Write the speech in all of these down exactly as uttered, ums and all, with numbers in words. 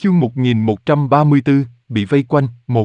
Chương một nghìn một trăm ba mươi tư, bị vây quanh, một.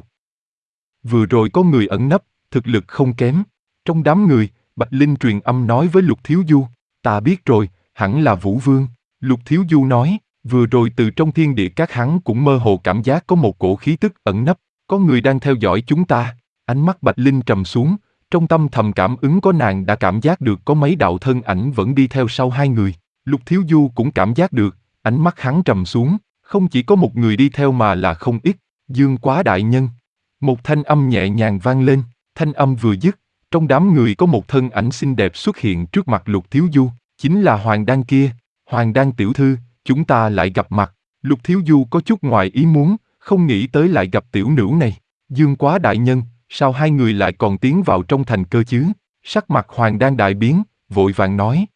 Vừa rồi có người ẩn nấp, thực lực không kém. Trong đám người, Bạch Linh truyền âm nói với Lục Thiếu Du, ta biết rồi, hẳn là Vũ Vương. Lục Thiếu Du nói, vừa rồi từ trong thiên địa các hắn cũng mơ hồ cảm giác có một cổ khí tức ẩn nấp, có người đang theo dõi chúng ta. Ánh mắt Bạch Linh trầm xuống, trong tâm thầm cảm ứng có nàng đã cảm giác được có mấy đạo thân ảnh vẫn đi theo sau hai người. Lục Thiếu Du cũng cảm giác được, ánh mắt hắn trầm xuống. Không chỉ có một người đi theo mà là không ít, Dương Quá đại nhân. Một thanh âm nhẹ nhàng vang lên, thanh âm vừa dứt, trong đám người có một thân ảnh xinh đẹp xuất hiện trước mặt Lục Thiếu Du, chính là Hoàng Đan kia. Hoàng Đan tiểu thư, chúng ta lại gặp mặt. Lục Thiếu Du có chút ngoài ý muốn, không nghĩ tới lại gặp tiểu nữ này. Dương Quá đại nhân, sao hai người lại còn tiến vào trong thành cơ chứ? Sắc mặt Hoàng Đan đại biến, vội vàng nói.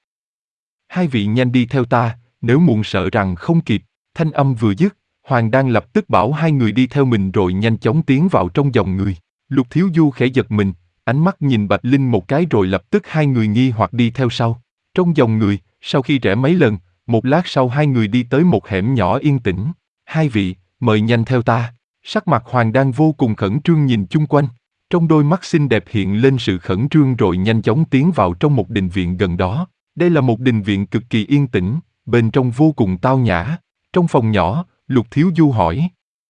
Hai vị nhanh đi theo ta, nếu muộn sợ rằng không kịp. Thanh âm vừa dứt, Hoàng Đan lập tức bảo hai người đi theo mình rồi nhanh chóng tiến vào trong dòng người. Lục Thiếu Du khẽ giật mình, ánh mắt nhìn Bạch Linh một cái rồi lập tức hai người nghi hoặc đi theo sau. Trong dòng người, sau khi rẽ mấy lần, một lát sau hai người đi tới một hẻm nhỏ yên tĩnh. Hai vị, mời nhanh theo ta. Sắc mặt Hoàng Đan vô cùng khẩn trương nhìn chung quanh. Trong đôi mắt xinh đẹp hiện lên sự khẩn trương rồi nhanh chóng tiến vào trong một đình viện gần đó. Đây là một đình viện cực kỳ yên tĩnh, bên trong vô cùng tao nhã. Trong phòng nhỏ, Lục Thiếu Du hỏi.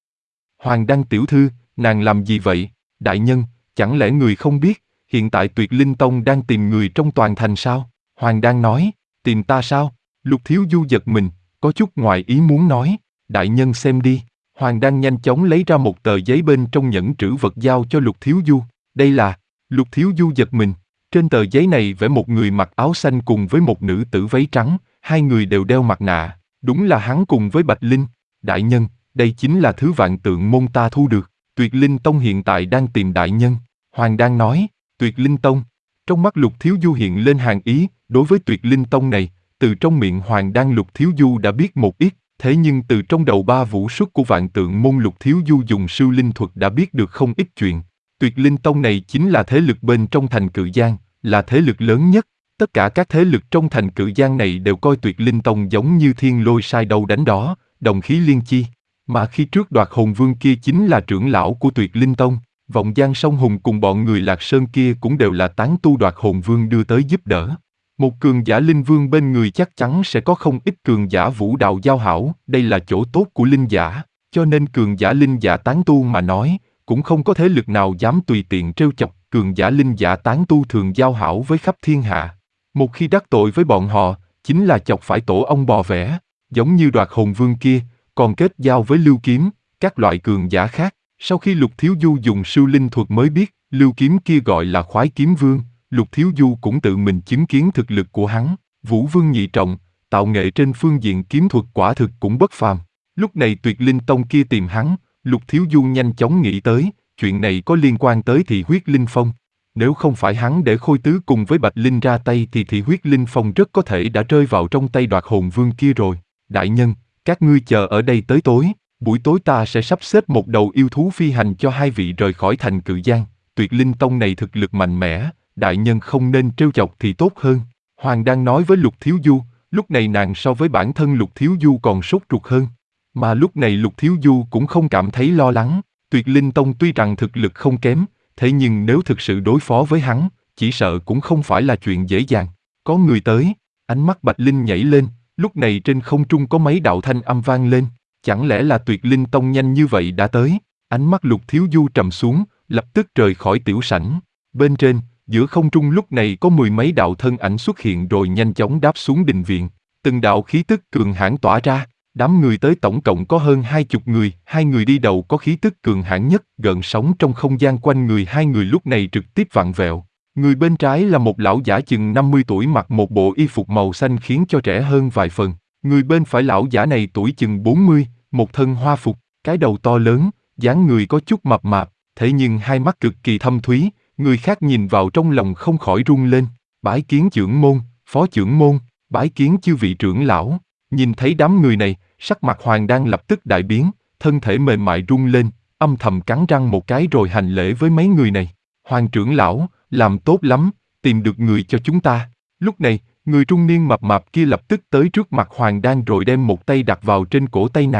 Hoàng Đan tiểu thư, nàng làm gì vậy? Đại nhân, chẳng lẽ người không biết, hiện tại Tuyệt Linh Tông đang tìm người trong toàn thành sao? Hoàng Đan nói, tìm ta sao? Lục Thiếu Du giật mình, có chút ngoài ý muốn nói. Đại nhân xem đi. Hoàng Đan nhanh chóng lấy ra một tờ giấy bên trong nhẫn trữ vật giao cho Lục Thiếu Du. Đây là... Lục Thiếu Du giật mình. Trên tờ giấy này vẽ một người mặc áo xanh cùng với một nữ tử váy trắng, hai người đều đeo mặt nạ. Đúng là hắn cùng với Bạch Linh. Đại nhân, đây chính là thứ vạn tượng môn ta thu được. Tuyệt Linh Tông hiện tại đang tìm đại nhân. Hoàng Đan nói, Tuyệt Linh Tông. Trong mắt Lục Thiếu Du hiện lên hàn ý, đối với Tuyệt Linh Tông này, từ trong miệng Hoàng Đan Lục Thiếu Du đã biết một ít, thế nhưng từ trong đầu ba vũ xuất của vạn tượng môn Lục Thiếu Du dùng siêu linh thuật đã biết được không ít chuyện. Tuyệt Linh Tông này chính là thế lực bên trong thành Cự Giang, là thế lực lớn nhất. Tất cả các thế lực trong thành Cự Giang này đều coi Tuyệt Linh Tông giống như thiên lôi sai đâu đánh đó, đồng khí liên chi. Mà khi trước Đoạt Hồn Vương kia chính là trưởng lão của Tuyệt Linh Tông, Vọng Giang Song Hùng cùng bọn người Lạc Sơn kia cũng đều là tán tu Đoạt Hồn Vương đưa tới giúp đỡ. Một cường giả linh vương bên người chắc chắn sẽ có không ít cường giả vũ đạo giao hảo, đây là chỗ tốt của linh giả, cho nên cường giả linh giả tán tu mà nói, cũng không có thế lực nào dám tùy tiện trêu chọc. Cường giả linh giả tán tu thường giao hảo với khắp thiên hạ. Một khi đắc tội với bọn họ, chính là chọc phải tổ ong bò vẽ, giống như Đoạt Hồn Vương kia, còn kết giao với Lưu Kiếm, các loại cường giả khác. Sau khi Lục Thiếu Du dùng siêu linh thuật mới biết, Lưu Kiếm kia gọi là Khoái Kiếm Vương, Lục Thiếu Du cũng tự mình chứng kiến thực lực của hắn. Vũ Vương nhị trọng, tạo nghệ trên phương diện kiếm thuật quả thực cũng bất phàm. Lúc này Tuyệt Linh Tông kia tìm hắn, Lục Thiếu Du nhanh chóng nghĩ tới, chuyện này có liên quan tới Thị Huyết Linh Phong. Nếu không phải hắn để Khôi Tứ cùng với Bạch Linh ra tay thì Thị Huyết Linh Phong rất có thể đã rơi vào trong tay Đoạt Hồn Vương kia rồi. Đại nhân, các ngươi chờ ở đây tới tối, buổi tối ta sẽ sắp xếp một đầu yêu thú phi hành cho hai vị rời khỏi thành Cự Giang. Tuyệt Linh Tông này thực lực mạnh mẽ, đại nhân không nên trêu chọc thì tốt hơn. Hoàng đang nói với Lục Thiếu Du, lúc này nàng so với bản thân Lục Thiếu Du còn sốt ruột hơn. Mà lúc này Lục Thiếu Du cũng không cảm thấy lo lắng. Tuyệt Linh Tông tuy rằng thực lực không kém, thế nhưng nếu thực sự đối phó với hắn, chỉ sợ cũng không phải là chuyện dễ dàng. Có người tới, ánh mắt Bạch Linh nhảy lên, lúc này trên không trung có mấy đạo thanh âm vang lên. Chẳng lẽ là Tuyệt Linh Tông nhanh như vậy đã tới? Ánh mắt Lục Thiếu Du trầm xuống, lập tức rời khỏi tiểu sảnh. Bên trên, giữa không trung lúc này có mười mấy đạo thân ảnh xuất hiện rồi nhanh chóng đáp xuống đình viện. Từng đạo khí tức cường hãn tỏa ra. Đám người tới tổng cộng có hơn hai chục người, hai người đi đầu có khí tức cường hãn nhất, gợn sóng trong không gian quanh người hai người lúc này trực tiếp vặn vẹo. Người bên trái là một lão giả chừng năm mươi tuổi mặc một bộ y phục màu xanh khiến cho trẻ hơn vài phần. Người bên phải lão giả này tuổi chừng bốn mươi, một thân hoa phục, cái đầu to lớn, dáng người có chút mập mạp, thế nhưng hai mắt cực kỳ thâm thúy, người khác nhìn vào trong lòng không khỏi run lên. Bái kiến trưởng môn, phó trưởng môn, bái kiến chư vị trưởng lão. Nhìn thấy đám người này, sắc mặt Hoàng Đan lập tức đại biến, thân thể mềm mại rung lên, âm thầm cắn răng một cái rồi hành lễ với mấy người này. Hoàng trưởng lão, làm tốt lắm, tìm được người cho chúng ta. Lúc này, người trung niên mập mạp kia lập tức tới trước mặt Hoàng Đan rồi đem một tay đặt vào trên cổ tay nàng.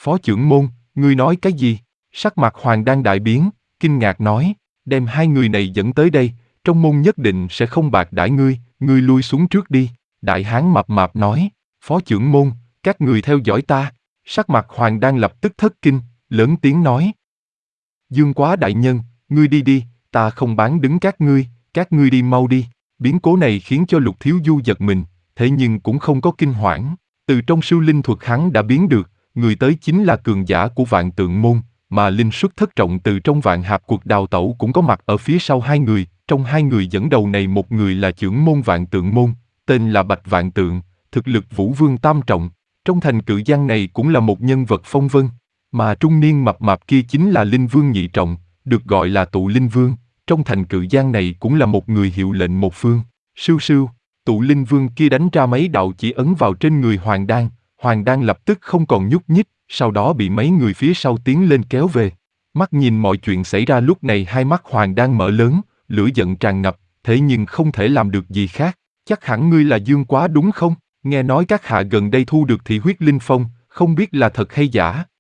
Phó trưởng môn, ngươi nói cái gì? Sắc mặt Hoàng Đan đại biến, kinh ngạc nói, đem hai người này dẫn tới đây, trong môn nhất định sẽ không bạc đãi ngươi, ngươi lui xuống trước đi. Đại hán mập mạp nói, phó trưởng môn, các người theo dõi ta. Sắc mặt Hoàng Đan lập tức thất kinh, lớn tiếng nói. Dương Quá đại nhân, ngươi đi đi, ta không bán đứng các ngươi, các ngươi đi mau đi. Biến cố này khiến cho Lục Thiếu Du giật mình, thế nhưng cũng không có kinh hoảng. Từ trong siêu linh thuật hắn đã biến được, người tới chính là cường giả của Vạn Tượng môn, mà linh xuất thất trọng từ trong Vạn Hạp cuộc đào tẩu cũng có mặt ở phía sau hai người. Trong hai người dẫn đầu này một người là trưởng môn Vạn Tượng môn, tên là Bạch Vạn Tượng, thực lực Vũ Vương tam trọng. Trong thành Cự Giang này cũng là một nhân vật phong vân, mà trung niên mập mạp kia chính là Linh Vương nhị trọng, được gọi là Tụ Linh Vương. Trong thành Cự Giang này cũng là một người hiệu lệnh một phương. Sưu sưu, Tụ Linh Vương kia đánh ra mấy đạo chỉ ấn vào trên người Hoàng Đan, Hoàng Đan lập tức không còn nhúc nhích, sau đó bị mấy người phía sau tiến lên kéo về. Mắt nhìn mọi chuyện xảy ra lúc này hai mắt Hoàng Đan mở lớn, lửa giận tràn ngập, thế nhưng không thể làm được gì khác. Chắc hẳn ngươi là Dương Quá đúng không? Nghe nói các hạ gần đây thu được thị huyết linh phong, không biết là thật hay giả.